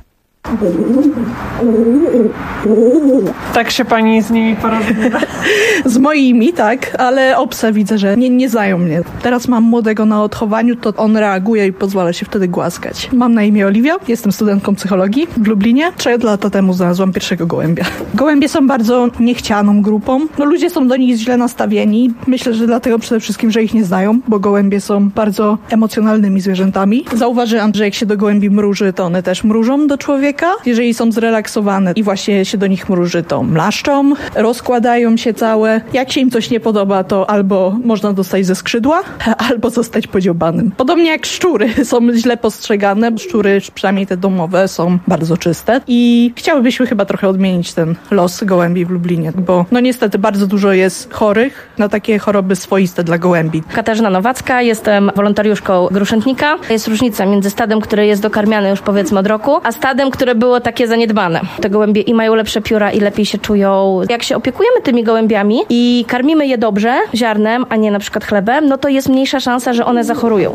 Tak się pani z nimi porozumiewa? Z moimi, tak, ale obce widzę, że nie znają mnie. Teraz mam młodego na odchowaniu, to on reaguje i pozwala się wtedy głaskać. Mam na imię Oliwia, jestem studentką psychologii w Lublinie. 3 lata temu znalazłam pierwszego gołębia. Gołębie są bardzo niechcianą grupą. No, ludzie są do nich źle nastawieni. Myślę, że dlatego przede wszystkim, że ich nie znają, bo gołębie są bardzo emocjonalnymi zwierzętami. Zauważyłam, że jak się do gołębi mruży, to one też mrużą do człowieka. Jeżeli są zrelaksowane i właśnie się do nich mruży, to mlaszczą, rozkładają się całe. Jak się im coś nie podoba, to albo można dostać ze skrzydła, albo zostać podziobanym. Podobnie jak szczury są źle postrzegane. Szczury, przynajmniej te domowe, są bardzo czyste i chciałybyśmy chyba trochę odmienić ten los gołębi w Lublinie, bo no niestety bardzo dużo jest chorych na takie choroby swoiste dla gołębi. Katarzyna Nowacka, jestem wolontariuszką Gruszętnika. Jest różnica między stadem, które jest dokarmiane już powiedzmy od roku, a stadem, które było takie zaniedbane. Te gołębie i mają lepsze pióra i lepiej się czują. Jak się opiekujemy tymi gołębiami i karmimy je dobrze ziarnem, a nie na przykład chlebem, no to jest mniejsza szansa, że one zachorują.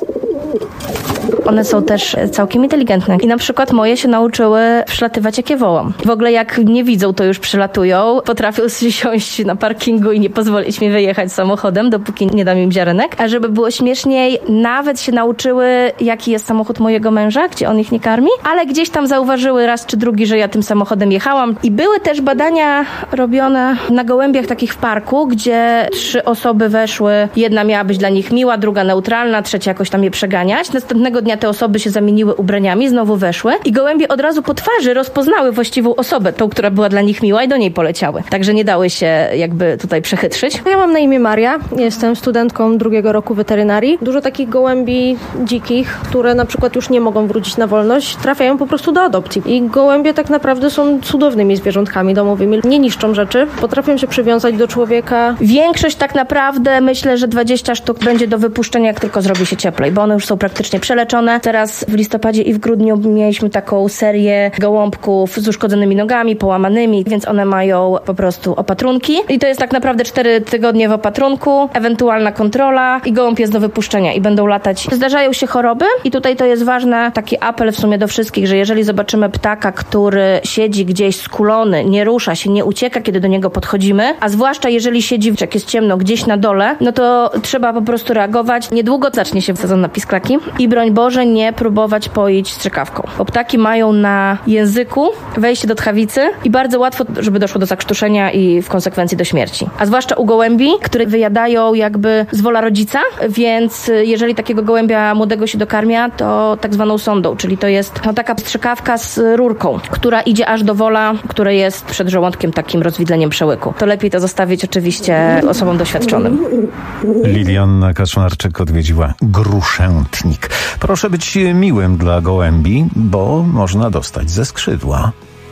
One są też całkiem inteligentne. I na przykład moje się nauczyły przylatywać, jak je wołam. W ogóle jak nie widzą, to już przylatują. Potrafią siąść na parkingu i nie pozwolić mi wyjechać samochodem, dopóki nie dam im ziarenek. A żeby było śmieszniej, nawet się nauczyły, jaki jest samochód mojego męża, gdzie on ich nie karmi, ale gdzieś tam zauważyły raz czy drugi, że ja tym samochodem jechałam. I były też badania robione na gołębiach takich w parku, gdzie 3 osoby weszły. Jedna miała być dla nich miła, druga neutralna, trzecia jakoś tam je przeganiać. Następnego dnia pomieszczenia te osoby się zamieniły ubraniami, znowu weszły i gołębie od razu po twarzy rozpoznały właściwą osobę, tą, która była dla nich miła i do niej poleciały. Także nie dały się jakby tutaj przechytrzyć. Ja mam na imię Maria, jestem studentką 2. roku weterynarii. Dużo takich gołębi dzikich, które na przykład już nie mogą wrócić na wolność, trafiają po prostu do adopcji. I gołębie tak naprawdę są cudownymi zwierzątkami domowymi. Nie niszczą rzeczy, potrafią się przywiązać do człowieka. Większość tak naprawdę, myślę, że 20 sztuk będzie do wypuszczenia, jak tylko zrobi się cieplej, bo one już są praktycznie przeleczone. Teraz w listopadzie i w grudniu mieliśmy taką serię gołąbków z uszkodzonymi nogami, połamanymi, więc one mają po prostu opatrunki. I to jest tak naprawdę 4 tygodnie w opatrunku, ewentualna kontrola i gołąb jest do wypuszczenia i będą latać. Zdarzają się choroby i tutaj to jest ważne, taki apel w sumie do wszystkich, że jeżeli zobaczymy ptaka, który siedzi gdzieś skulony, nie rusza się, nie ucieka, kiedy do niego podchodzimy, a zwłaszcza jeżeli siedzi, jak jest ciemno, gdzieś na dole, no to trzeba po prostu reagować. Niedługo zacznie się sezon na pisklaki i broń Boże nie próbować poić strzykawką, bo ptaki mają na języku wejście do tchawicy i bardzo łatwo, żeby doszło do zakrztuszenia i w konsekwencji do śmierci. A zwłaszcza u gołębi, które wyjadają jakby z wola rodzica, więc jeżeli takiego gołębia młodego się dokarmia, to tak zwaną sondą, czyli to jest taka strzykawka z rurką, która idzie aż do wola, które jest przed żołądkiem takim rozwidleniem przełyku. To lepiej to zostawić oczywiście osobom doświadczonym. Lilianna Kaczmarczyk odwiedziła Gruszętnik. Proszę być miłym dla gołębi, bo można dostać ze skrzydła.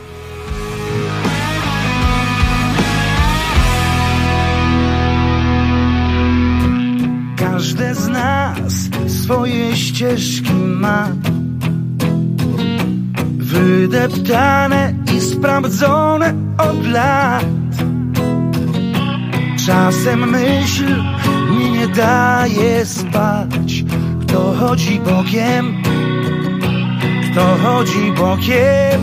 Każde z nas swoje ścieżki ma, wydeptane i sprawdzone od lat. Czasem myśl mi nie daje spać. Kto chodzi bokiem, kto chodzi bokiem.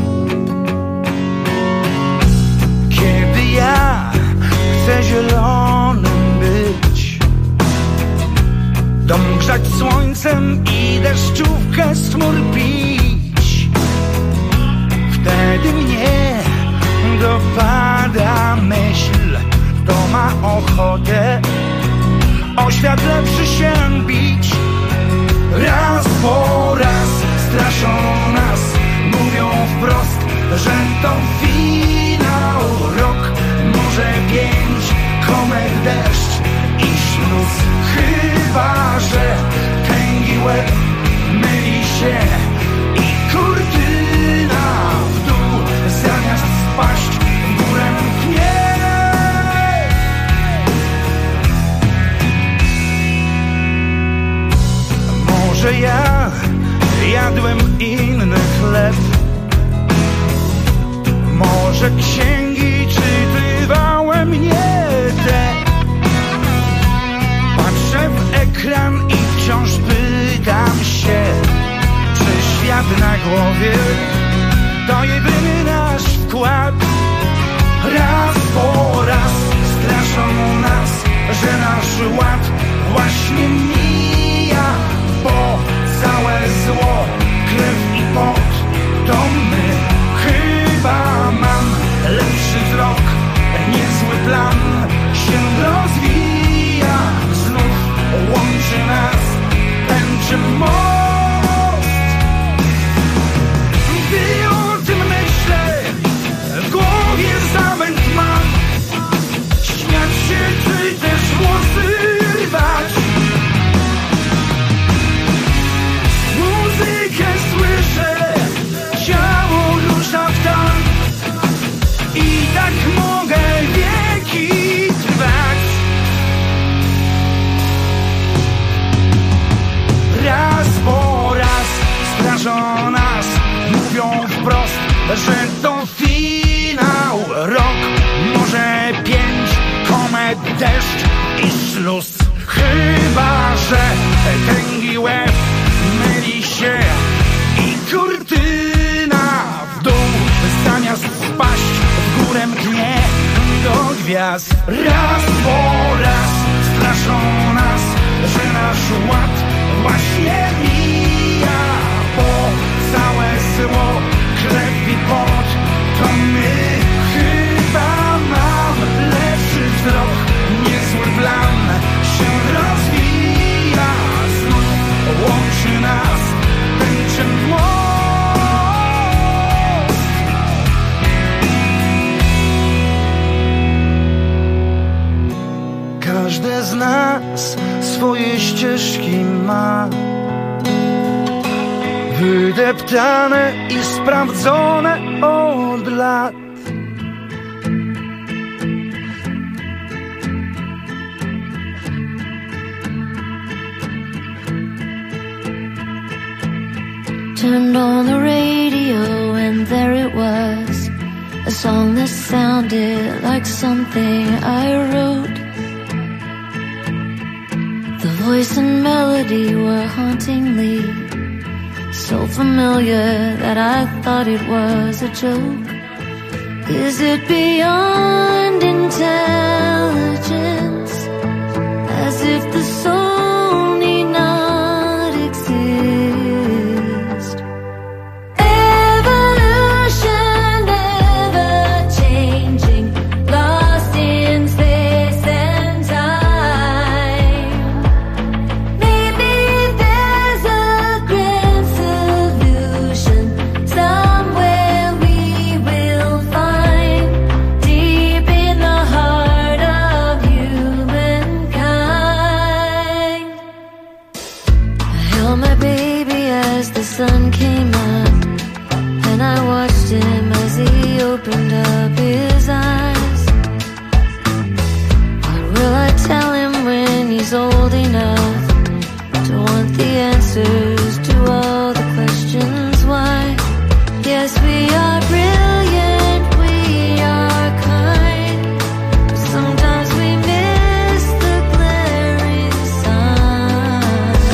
Kiedy ja chcę zielonym być, dom grzać słońcem i deszczówkę z chmur pić, wtedy mnie dopada myśl, kto ma ochotę o świat lepszy się bić. Raz po raz straszą nas, mówią wprost, że to finał. Rok, może 5, komet, deszcz i śluz. Chyba że tęgi łeb myli się i kurtyna w dół zamiast spaść w górę mknie. Może ja jadłem inny chleb, może księgi czytywałem nie te. Patrzę w ekran i wciąż pytam się, czy świat na głowie to jedyny nasz wkład. Raz po raz straszą nas, że nasz ład właśnie mija, bo całe zło, krew i pot to my. Chyba mam lepszy wzrok, niezły plan się rozwija. Znów łączy nas tęczy most. Gdy o tym myślę, w głowie zamęt mam. Śmiać się czy też włosy rwać. Muzykę słyszę, ciało rusza w tank i tak mogę wieki trwać. Raz po raz straszą nas, mówią wprost, że to finał. Rok, może 5, komet, deszcz i śluz. Chyba że tęgi łeb myli się i kurtyna w dół zamiast spaść w górę mknie do gwiazd. Raz po raz straszą nas, że nasz ład właśnie mija, bo całe zło, krew i pot to my. Chyba mam lepszy wzrok, niezły plan się rozwija, ścieżki ma, wydeptane i sprawdzone od lat. Turned on the radio and there it was, a song that sounded like something I wrote. The voice and melody were hauntingly so familiar that I thought it was a joke. Is it beyond intelligence, as if the soul need not exist? Evolution, ever changing, lost in space and time. Maybe there's a grand solution somewhere we will find, deep in the heart of humankind. I held my baby as the sun came up, and I watched him as he opened up his eyes. What will I tell him when he's old enough to want the answers to all the questions why? Yes, we are brilliant, we are kind, but sometimes we miss the glaring signs.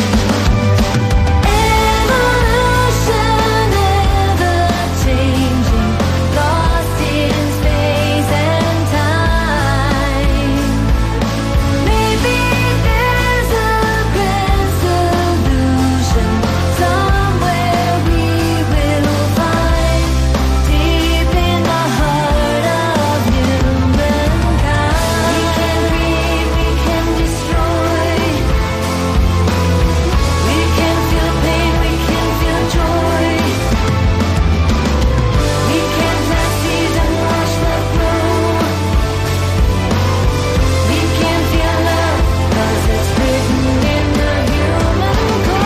Evolution, ever changing, lost in space and time. Maybe there's a grand solution somewhere we will find, deep in the heart of humankind. We can create, we can destroy, we can feel pain, we can feel joy, we can plant seeds and watch them grow, we can feel love, 'cause it's written in the human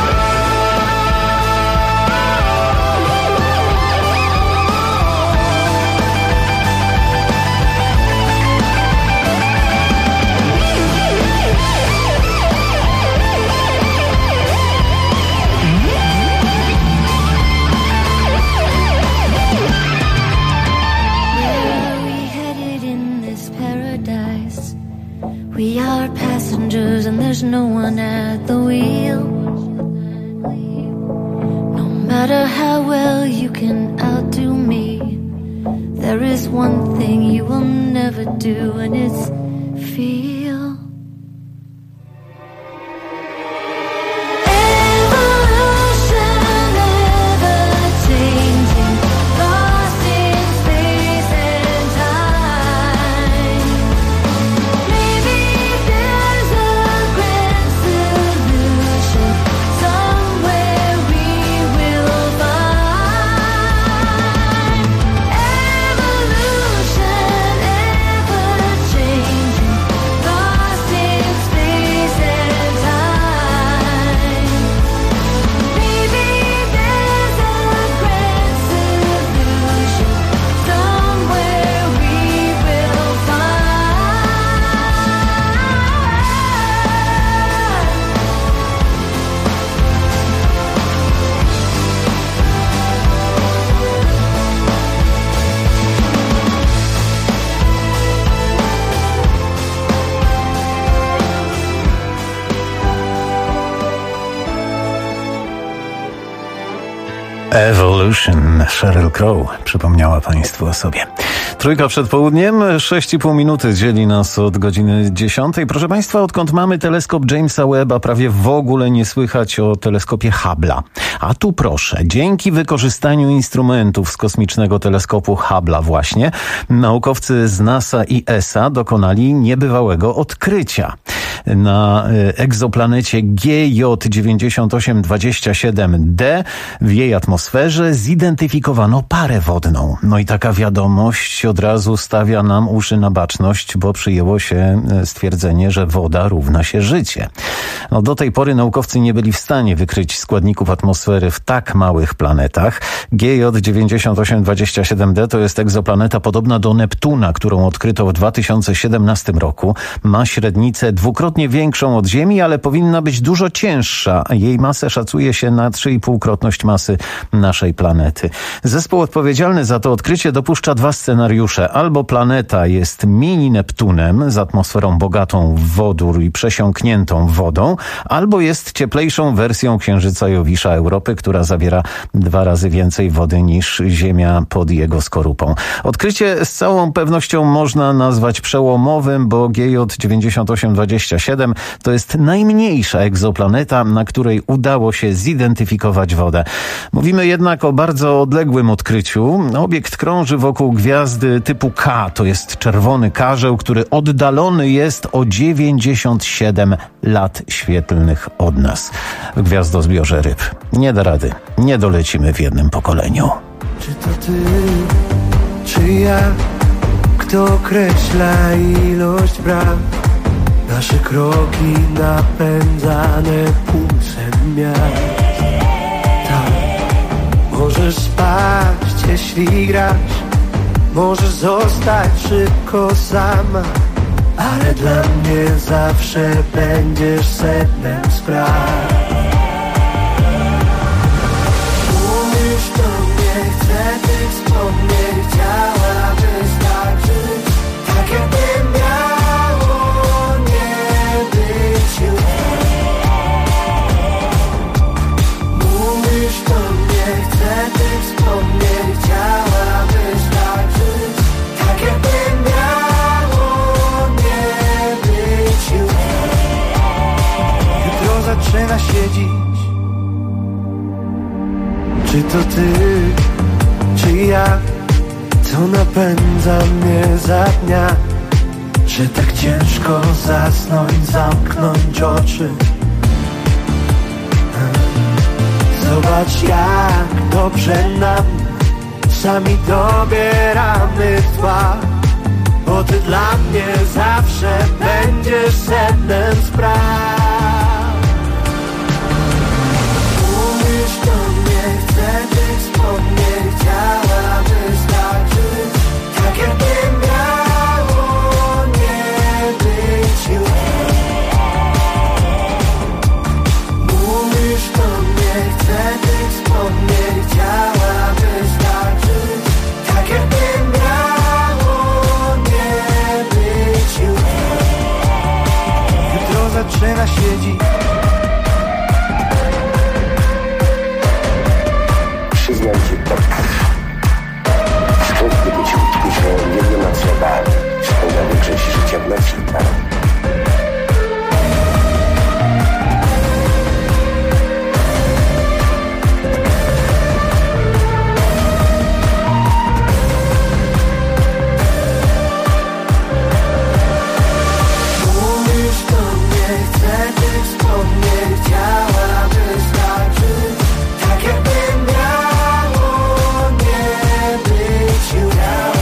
Where are we headed in this paradise? We are passengers and there's no one at the wheel. No matter how well you can outdo me, there is one thing you will never do, and it's feel. Evolution, ever changing, lost in space and time. Maybe there's a grand solution somewhere we will find. Evolution, ever changing, lost in space and time. Maybe there's a grand solution somewhere we will Evolution, Sheryl Crow przypomniała Państwu o sobie. Trójka przed południem, 6,5 minuty dzieli nas od godziny 10. Proszę Państwa, odkąd mamy teleskop Jamesa Webba, prawie w ogóle nie słychać o teleskopie Hubble'a. A tu proszę, dzięki wykorzystaniu instrumentów z kosmicznego teleskopu Hubble'a właśnie, naukowcy z NASA i ESA dokonali niebywałego odkrycia. Na egzoplanecie GJ9827D w jej atmosferze zidentyfikowano parę wodną. No i taka wiadomość od razu stawia nam uszy na baczność, bo przyjęło się stwierdzenie, że woda równa się życie. No, do tej pory naukowcy nie byli w stanie wykryć składników atmosfery w tak małych planetach. GJ9827D to jest egzoplaneta podobna do Neptuna, którą odkryto w 2017 roku. Ma średnicę dwukrotnie większą od Ziemi, ale powinna być dużo cięższa. Jej masę szacuje się na 3,5-krotność masy naszej planety. Zespół odpowiedzialny za to odkrycie dopuszcza dwa scenariusze. Albo planeta jest mini Neptunem z atmosferą bogatą w wodór i przesiąkniętą wodą, albo jest cieplejszą wersją Księżyca Jowisza Europy, która zawiera 2 razy więcej wody niż Ziemia pod jego skorupą. Odkrycie z całą pewnością można nazwać przełomowym, bo GJ9827 to jest najmniejsza egzoplaneta, na której udało się zidentyfikować wodę. Mówimy jednak o bardzo odległym odkryciu. Obiekt krąży wokół gwiazdy typu K, to jest czerwony karzeł, który oddalony jest o 97 lat świetlnych od nas w gwiazdozbiorze ryb. Nie da rady, nie dolecimy w jednym pokoleniu. Czy to ty, czy ja, kto określa ilość bram? Nasze kroki napędzane pulsem miast. Tak, możesz spaść, jeśli grasz, możesz zostać szybko sama, ale dla mnie zawsze będziesz sednem spraw. Mówisz do mnie, chcę tych wspomnień, chciałaby starczyć, tak jakby miało nie być już. Mówisz do mnie, chcę tych wspomnień, chciałaby starczyć, tak jakby miało nie być już. Jutro zaczyna się dziś. Czy to ty, czy ja, co napędza mnie za dnia, że tak ciężko zasnąć, zamknąć oczy. Zobacz, jak dobrze nam, sami dobieramy w tła, bo ty dla mnie zawsze będziesz sednem spraw. Mówisz do mnie, chcę tych wspomnień, chciałaby starczyć, tak jakby miało nie być już. Mówisz do mnie, chcę tych wspomnień, chciałaby starczyć, tak jakby miało nie być już. Jutro zaczyna się dziś. Przyznam ci tak, skąd być łódki, że nie wiem na co bać, spędza większość życia w nocy. Mówisz do mnie, chcę tych wspomnień, chciałaby starczyć, tak jakby miało nie być już.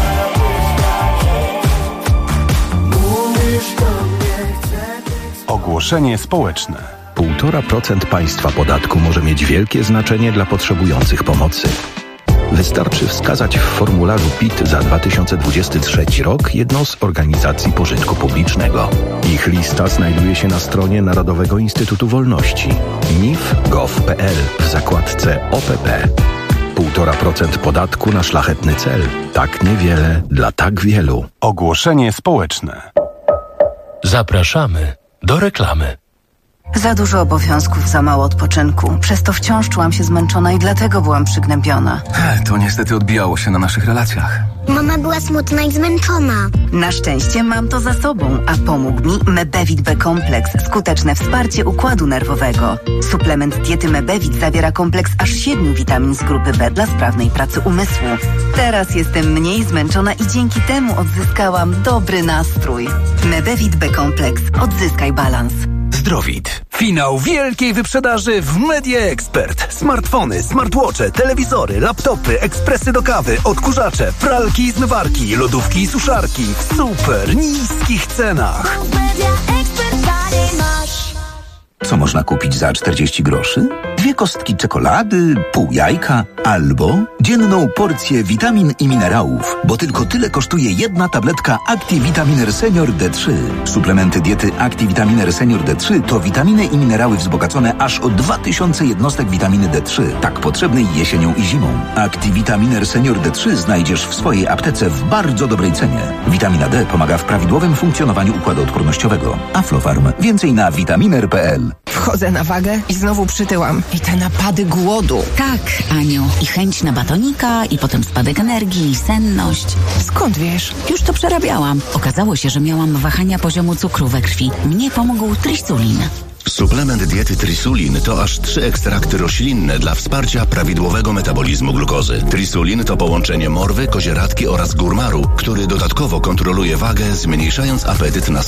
Mówisz do mnie, chcę tych... Ogłoszenie społeczne. 1,5% państwa podatku może mieć wielkie znaczenie dla potrzebujących pomocy. Wystarczy wskazać w formularzu PIT za 2023 rok jedną z organizacji pożytku publicznego. Ich lista znajduje się na stronie Narodowego Instytutu Wolności nif.gov.pl w zakładce OPP. 1,5% podatku na szlachetny cel. Tak niewiele dla tak wielu. Ogłoszenie społeczne. Zapraszamy do reklamy. Za dużo obowiązków, za mało odpoczynku. Przez to wciąż czułam się zmęczona i dlatego byłam przygnębiona. To niestety odbijało się na naszych relacjach. Mama była smutna i zmęczona. Na szczęście mam to za sobą, a pomógł mi Mebevit B-kompleks, skuteczne wsparcie układu nerwowego. Suplement diety Mebevit zawiera kompleks aż 7 witamin z grupy B dla sprawnej pracy umysłu. Teraz jestem mniej zmęczona i dzięki temu odzyskałam dobry nastrój. Mebevit B-kompleks. Odzyskaj balans. Zdrowit. Finał wielkiej wyprzedaży w Media Expert. Smartfony, smartwatche, telewizory, laptopy, ekspresy do kawy, odkurzacze, pralki i zmywarki, lodówki i suszarki w super niskich cenach. Co można kupić za 40 groszy? 2 kostki czekolady, pół jajka albo dzienną porcję witamin i minerałów, bo tylko tyle kosztuje jedna tabletka ActiVitaminer Senior D3. Suplementy diety ActiVitaminer Senior D3 to witaminy i minerały wzbogacone aż o 2000 jednostek witaminy D3, tak potrzebnej jesienią i zimą. ActiVitaminer Senior D3 znajdziesz w swojej aptece w bardzo dobrej cenie. Witamina D pomaga w prawidłowym funkcjonowaniu układu odpornościowego. Aflofarm. Więcej na vitaminer.pl. Wchodzę na wagę i znowu przytyłam. I te napady głodu. Tak, Aniu. I chęć na batonika, i potem spadek energii, i senność. Skąd wiesz? Już to przerabiałam. Okazało się, że miałam wahania poziomu cukru we krwi. Mnie pomógł Trisulin. Suplement diety Trisulin to aż 3 ekstrakty roślinne dla wsparcia prawidłowego metabolizmu glukozy. Trisulin to połączenie morwy, kozieradki oraz górmaru, który dodatkowo kontroluje wagę, zmniejszając apetyt na